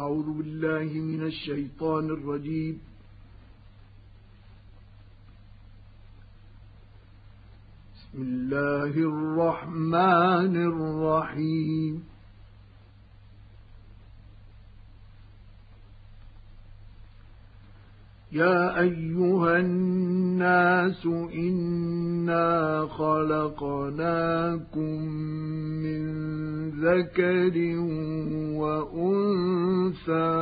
أعوذ بالله من الشيطان الرجيم. بسم الله الرحمن الرحيم. يا أيها الناس إنا خلقناكم من ذكر وأنثى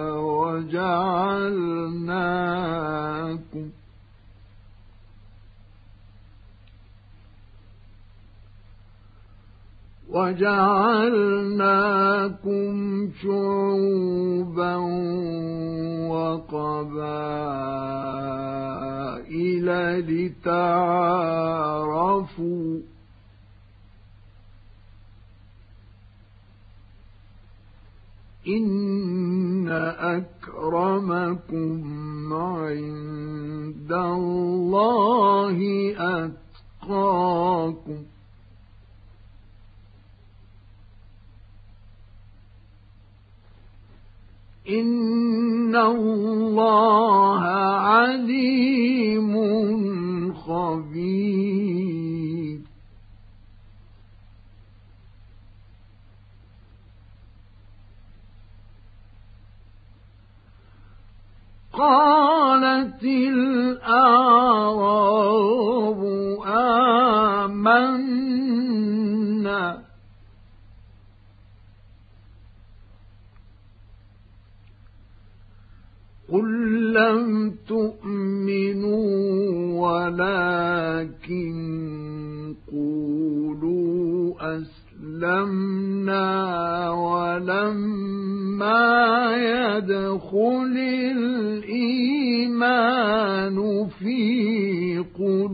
وجعلناكم شعوبا وقبائل لتعارفوا إن أكرمكم عند الله أتقاكم إن الله عليم خبير. قالت الأعراب آمنا قل لم تؤمنوا ولكن قولوا أسلمنا ولما يدخل الإيمان في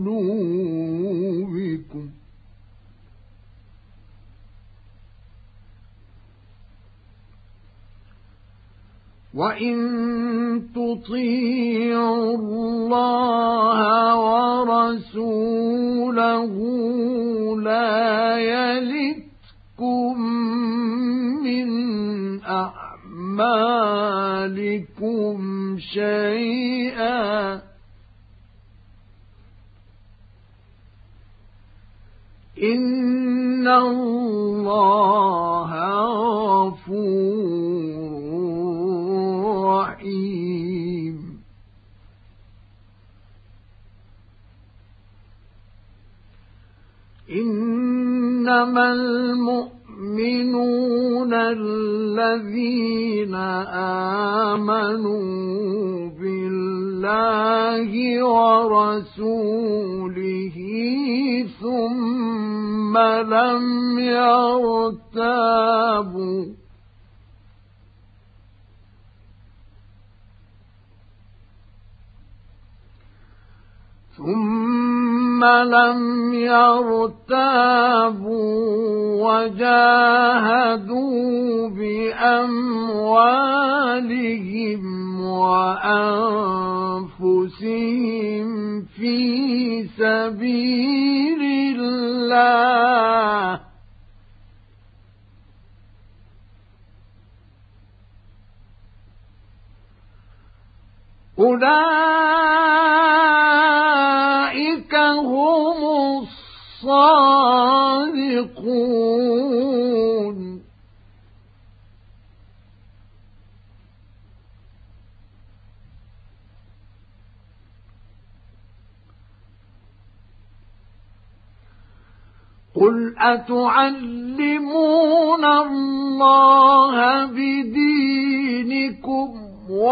قلوبكم وإن تطيعوا الله ورسوله لا يلتكم من أعمالكم شيئا إن الله غفور رحيم. إنما المؤمنون الذين آمنوا بالله ورسوله ثم لم يرتابوا وجاهدوا بأموالهم وأنفسهم في سبيل الله أولئك هم الصادقون. قل أتعلمون الله بدينكم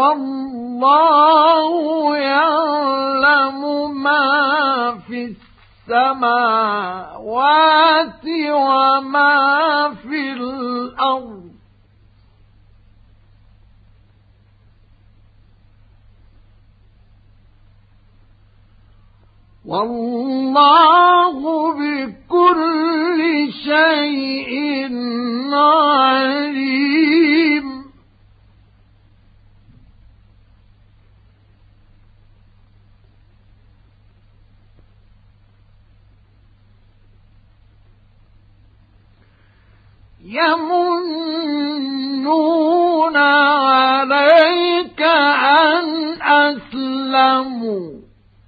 والله يعلم ما في السماوات وما في الأرض والله بكل شيء عليم. يمنون أولئك أن أسلموا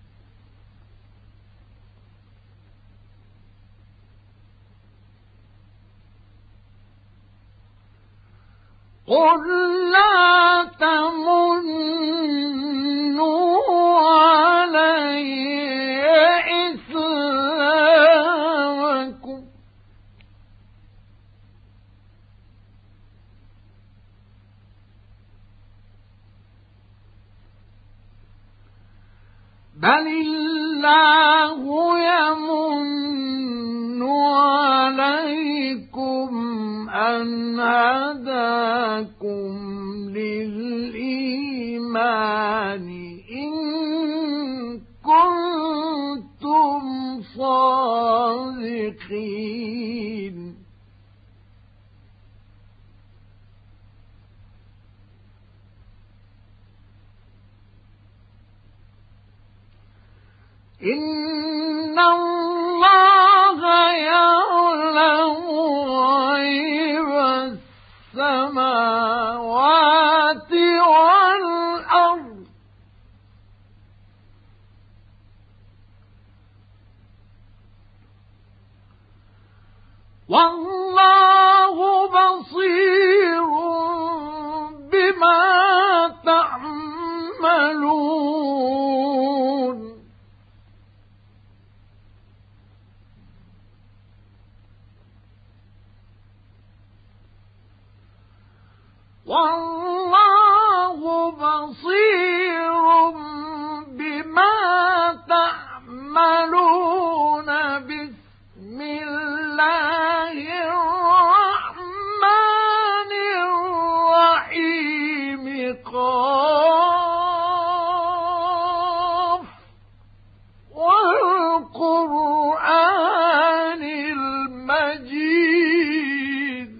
قل لا تمنوا علي إسلامكم بل الله يمن عليكم أن هداكم للإيمان إن كنتم صادقين إن الله يعلم غيب السماوات والأرض والله بصير بما تعملون والله بصير بما تعملون بسم الله الرحمن الرحيم قاف والقرآن المجيد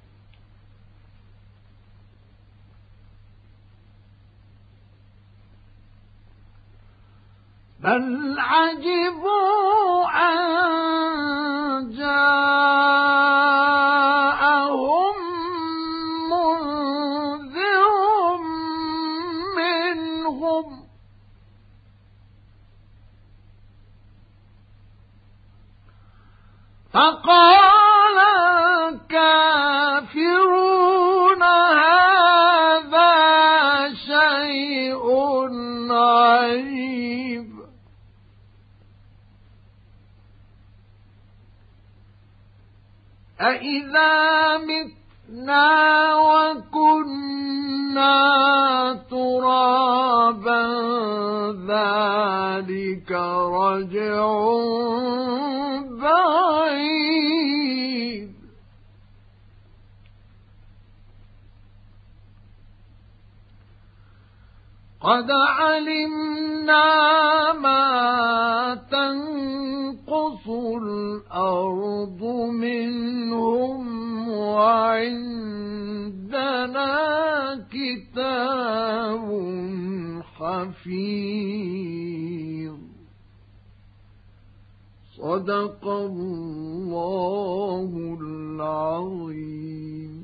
بل عجبوا أن جاءهم منذر منهم فقال الكافرون هذا شيء عجيب أإذا متنا وكنا ترابا ذلك رجع بعيد قد علمنا ما تنقص الأرض منهم وعندنا كتاب حفيظ صدق الله العظيم.